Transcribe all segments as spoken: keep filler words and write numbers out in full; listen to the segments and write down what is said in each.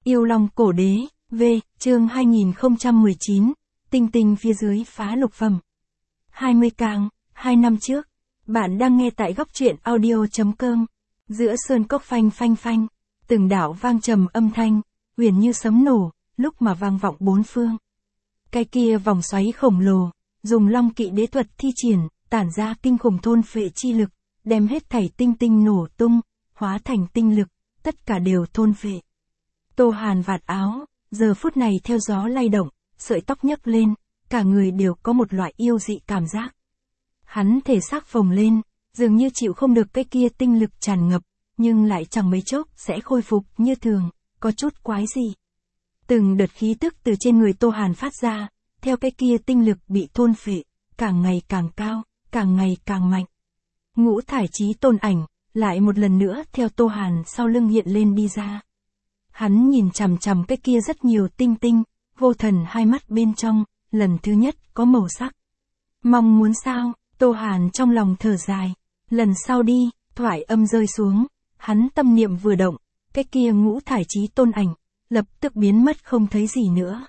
Yêu Long Cổ Đế, V, chương hai nghìn không trăm mười chín, tinh tinh phía dưới phá lục phẩm. hai mươi càng, hai năm trước. Bạn đang nghe tại góc truyện audio.com. Giữa sơn cốc phanh phanh phanh, từng đạo vang trầm âm thanh, huyền như sấm nổ, lúc mà vang vọng bốn phương. Cái kia vòng xoáy khổng lồ, dùng long kỵ đế thuật thi triển, tản ra kinh khủng thôn phệ chi lực, đem hết thảy tinh tinh nổ tung, hóa thành tinh lực, tất cả đều thôn phệ. Tô Hàn vạt áo, giờ phút này theo gió lay động, sợi tóc nhấc lên, cả người đều có một loại yêu dị cảm giác. Hắn thể xác phồng lên, dường như chịu không được cái kia tinh lực tràn ngập, nhưng lại chẳng mấy chốc sẽ khôi phục như thường, có chút quái gì. Từng đợt khí tức từ trên người Tô Hàn phát ra, theo cái kia tinh lực bị thôn phệ, càng ngày càng cao, càng ngày càng mạnh. Ngũ thải chí tôn ảnh, lại một lần nữa theo Tô Hàn sau lưng hiện lên đi ra. Hắn nhìn chằm chằm cái kia rất nhiều tinh tinh, vô thần hai mắt bên trong, lần thứ nhất có màu sắc. Mong muốn sao, Tô Hàn trong lòng thở dài, lần sau đi, thoại âm rơi xuống, hắn tâm niệm vừa động, cái kia ngũ thải chí tôn ảnh, lập tức biến mất không thấy gì nữa.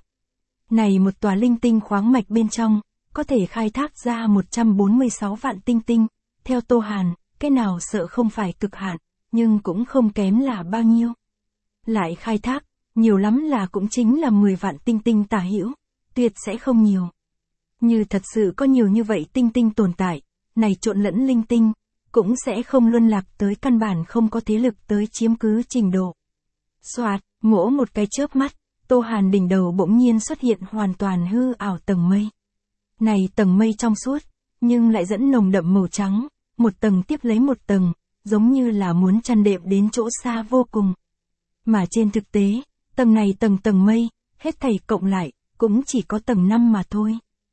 Này một tòa linh tinh khoáng mạch bên trong, có thể khai thác ra một trăm bốn mươi sáu vạn tinh tinh, theo Tô Hàn, cái nào sợ không phải cực hạn, nhưng cũng không kém là bao nhiêu. Lại khai thác, nhiều lắm là cũng chính là mười vạn tinh tinh tả hữu, tuyệt sẽ không nhiều. Như thật sự có nhiều như vậy tinh tinh tồn tại, này trộn lẫn linh tinh, cũng sẽ không luân lạc tới căn bản không có thế lực tới chiếm cứ trình độ. Soạt, ngỗ một cái chớp mắt, Tô Hàn đỉnh đầu bỗng nhiên xuất hiện hoàn toàn hư ảo tầng mây. Này tầng mây trong suốt, nhưng lại dẫn nồng đậm màu trắng, một tầng tiếp lấy một tầng, giống như là muốn chăn đệm đến chỗ xa vô cùng. Mà trên thực tế, tầng này tầng tầng mây, hết thảy cộng lại, cũng chỉ có tầng năm mà thôi.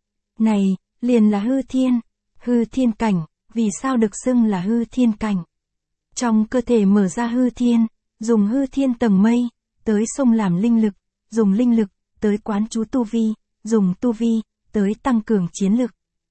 Này, liền là hư thiên, hư thiên cảnh, vì sao được xưng là hư thiên cảnh? Trong cơ thể mở ra hư thiên, dùng hư thiên tầng mây, tới xông làm linh lực, dùng linh lực, tới quán chú tu vi, dùng tu vi, tới tăng cường chiến lực.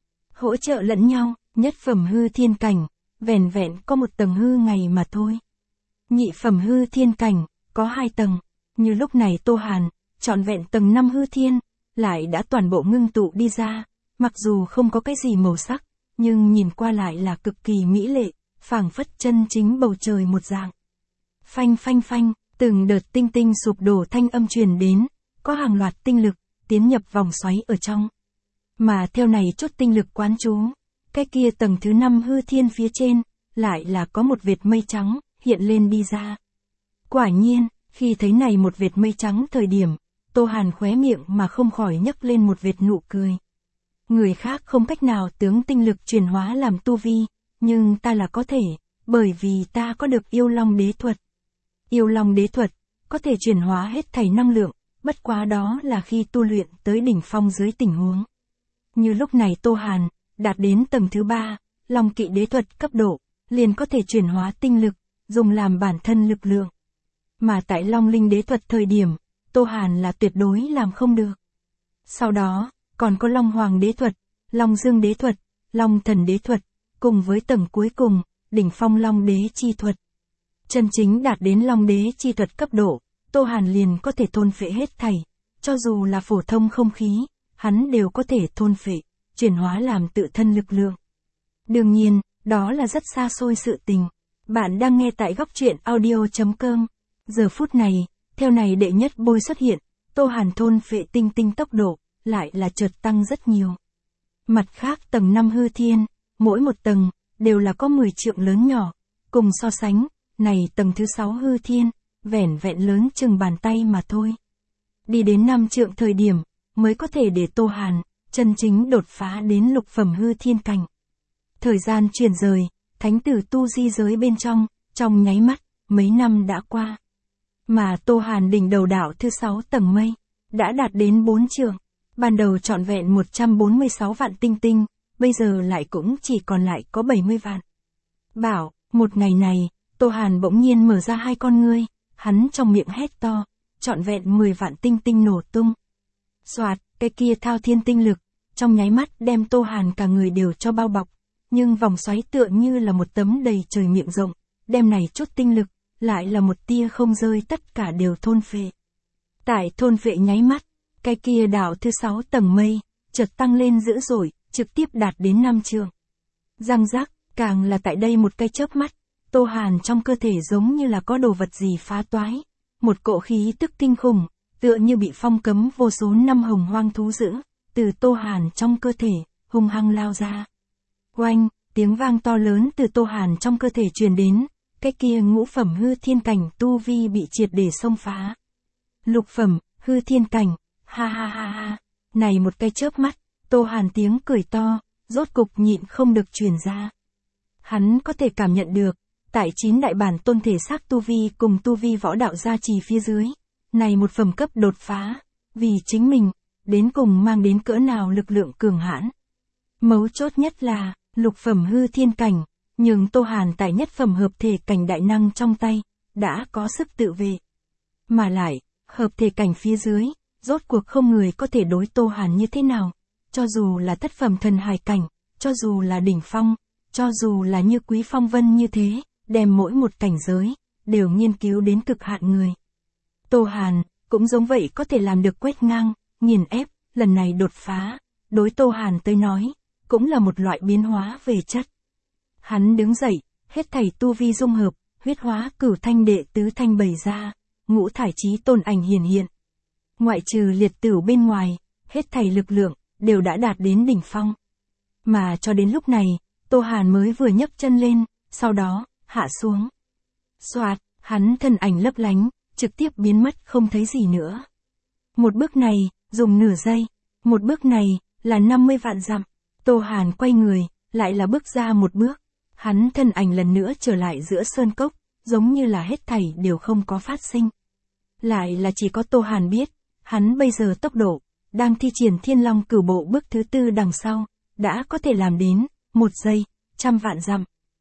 Hỗ trợ lẫn nhau, nhất phẩm hư thiên cảnh, vẻn vẹn có một tầng hư ngày mà thôi. Nhị phẩm hư thiên cảnh, có hai tầng, như lúc này Tô Hàn, trọn vẹn tầng năm hư thiên, lại đã toàn bộ ngưng tụ đi ra, mặc dù không có cái gì màu sắc, nhưng nhìn qua lại là cực kỳ mỹ lệ, phảng phất chân chính bầu trời một dạng. Phanh phanh phanh, từng đợt tinh tinh sụp đổ thanh âm truyền đến, có hàng loạt tinh lực, tiến nhập vòng xoáy ở trong. Mà theo này chút tinh lực quán chú, cái kia tầng thứ năm hư thiên phía trên, lại là có một vệt mây trắng, hiện lên đi ra. Quả nhiên, khi thấy này một vệt mây trắng thời điểm, Tô Hàn khóe miệng mà không khỏi nhấc lên một vệt nụ cười. Người khác không cách nào tướng tinh lực chuyển hóa làm tu vi, nhưng ta là có thể, bởi vì ta có được yêu long đế thuật. Yêu long đế thuật, có thể chuyển hóa hết thảy năng lượng, bất quá đó là khi tu luyện tới đỉnh phong dưới tình huống. Như lúc này Tô Hàn, đạt đến tầng thứ ba, long kỵ đế thuật cấp độ, liền có thể chuyển hóa tinh lực, dùng làm bản thân lực lượng. Mà tại long linh đế thuật thời điểm, Tô Hàn là tuyệt đối làm không được. Sau đó, còn có long hoàng đế thuật, long dương đế thuật, long thần đế thuật, cùng với tầng cuối cùng, đỉnh phong long đế chi thuật. Chân chính đạt đến long đế chi thuật cấp độ, Tô Hàn liền có thể thôn phệ hết thảy, cho dù là phổ thông không khí, hắn đều có thể thôn phệ, chuyển hóa làm tự thân lực lượng. Đương nhiên, đó là rất xa xôi sự tình. Bạn đang nghe tại góc truyện audio.com. Giờ phút này, theo này đệ nhất bôi xuất hiện, Tô Hàn thôn phệ tinh tinh tốc độ, lại là chợt tăng rất nhiều. Mặt khác tầng năm hư thiên, mỗi một tầng, đều là có mười trượng lớn nhỏ, cùng so sánh, này tầng thứ sáu hư thiên, vẻn vẹn lớn chừng bàn tay mà thôi. Đi đến năm trượng thời điểm, mới có thể để Tô Hàn, chân chính đột phá đến lục phẩm hư thiên cảnh. Thời gian chuyển rời, thánh tử tu di giới bên trong, trong nháy mắt, mấy năm đã qua. Mà Tô Hàn đỉnh đầu đảo thứ sáu tầng mây, đã đạt đến bốn trượng. Ban đầu trọn vẹn một trăm bốn mươi sáu vạn tinh tinh, bây giờ lại cũng chỉ còn lại có bảy mươi vạn. Bảo, một ngày này, Tô Hàn bỗng nhiên mở ra hai con ngươi, hắn trong miệng hét to, trọn vẹn mười vạn tinh tinh nổ tung. Soạt, cái kia thao thiên tinh lực, trong nháy mắt đem Tô Hàn cả người đều cho bao bọc, nhưng vòng xoáy tựa như là một tấm đầy trời miệng rộng, đem này chút tinh lực, lại là một tia không rơi tất cả đều thôn phệ. Tại thôn vệ nháy mắt, cái kia đạo thứ sáu tầng mây, chợt tăng lên dữ dội, trực tiếp đạt đến năm trượng. Răng rắc, càng là tại đây một cái chớp mắt, Tô Hàn trong cơ thể giống như là có đồ vật gì phá toái. Một cỗ khí tức kinh khủng, tựa như bị phong cấm vô số năm hồng hoang thú dữ, từ Tô Hàn trong cơ thể, hung hăng lao ra. Oanh, tiếng vang to lớn từ Tô Hàn trong cơ thể truyền đến, cái kia ngũ phẩm hư thiên cảnh tu vi bị triệt để xông phá. Lục phẩm, hư thiên cảnh, ha ha ha ha, này một cái chớp mắt, Tô Hàn tiếng cười to, rốt cục nhịn không được truyền ra. Hắn có thể cảm nhận được, tại chín đại bản tôn thể xác tu vi cùng tu vi võ đạo gia trì phía dưới, này một phẩm cấp đột phá, vì chính mình, đến cùng mang đến cỡ nào lực lượng cường hãn. Mấu chốt nhất là, lục phẩm hư thiên cảnh, nhưng Tô Hàn tại nhất phẩm hợp thể cảnh đại năng trong tay, đã có sức tự vệ. Mà lại, hợp thể cảnh phía dưới, rốt cuộc không người có thể đối Tô Hàn như thế nào, cho dù là thất phẩm thần hài cảnh, cho dù là đỉnh phong, cho dù là như Quý Phong Vân như thế, đem mỗi một cảnh giới, đều nghiên cứu đến cực hạn người. Tô Hàn, cũng giống vậy có thể làm được quét ngang, nghiền ép, lần này đột phá, đối Tô Hàn tới nói, cũng là một loại biến hóa về chất. Hắn đứng dậy, hết thảy tu vi dung hợp, huyết hóa cửu thanh đệ tứ thanh bày ra, ngũ thải chí tôn ảnh hiển hiện. Ngoại trừ liệt tửu bên ngoài, hết thảy lực lượng, đều đã đạt đến đỉnh phong. Mà cho đến lúc này, Tô Hàn mới vừa nhấc chân lên, sau đó, hạ xuống. Xoạt, hắn thân ảnh lấp lánh, trực tiếp biến mất không thấy gì nữa. Một bước này, dùng nửa giây, một bước này, là năm mươi vạn dặm. Tô Hàn quay người, lại là bước ra một bước. Hắn thân ảnh lần nữa trở lại giữa sơn cốc, giống như là hết thảy đều không có phát sinh. Lại là chỉ có Tô Hàn biết, hắn bây giờ tốc độ, đang thi triển Thiên Long Cửu Bộ bước thứ tư đằng sau, đã có thể làm đến, một giây, trăm vạn dặm.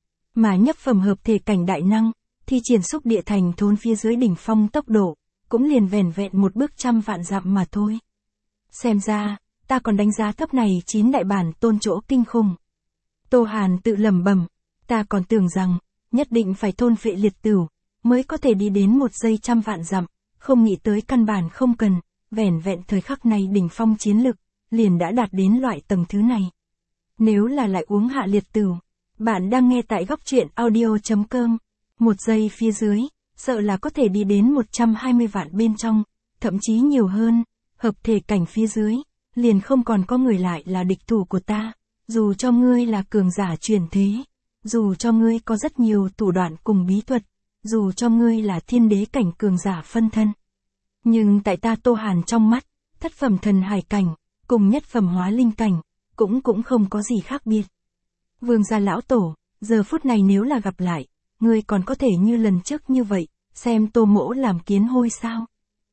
Mà nhất phẩm hợp thể cảnh đại năng, thi triển xúc địa thành thốn phía dưới đỉnh phong tốc độ, cũng liền vẻn vẹn một bước trăm vạn dặm mà thôi. Xem ra, ta còn đánh giá thấp này chín đại bản tôn chỗ kinh khủng. Tô Hàn tự lẩm bẩm, ta còn tưởng rằng, nhất định phải thôn phệ liệt tửu, mới có thể đi đến một giây trăm vạn dặm, không nghĩ tới căn bản không cần, vẻn vẹn thời khắc này đỉnh phong chiến lực, liền đã đạt đến loại tầng thứ này. Nếu là lại uống hạ liệt tửu, bạn đang nghe tại góc truyện audio chấm com, một giây phía dưới, sợ là có thể đi đến một trăm hai mươi vạn bên trong, thậm chí nhiều hơn, hợp thể cảnh phía dưới, liền không còn có người lại là địch thủ của ta, dù cho ngươi là cường giả truyền thế, dù cho ngươi có rất nhiều thủ đoạn cùng bí thuật, dù cho ngươi là thiên đế cảnh cường giả phân thân. Nhưng tại ta Tô Hàn trong mắt, thất phẩm thần hải cảnh, cùng nhất phẩm hóa linh cảnh, cũng cũng không có gì khác biệt. Vương gia lão tổ, giờ phút này nếu là gặp lại, ngươi còn có thể như lần trước như vậy, xem Tô mỗ làm kiến hôi sao?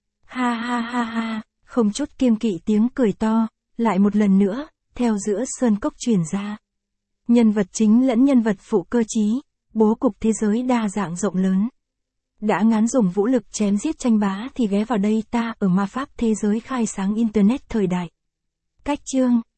Ha ha ha ha, không chút kiêng kỵ tiếng cười to, lại một lần nữa, theo giữa sơn cốc truyền ra. Nhân vật chính lẫn nhân vật phụ cơ trí, bố cục thế giới đa dạng rộng lớn. Đã ngán dùng vũ lực chém giết tranh bá thì ghé vào đây ta ở ma pháp thế giới khai sáng internet thời đại. Cách chương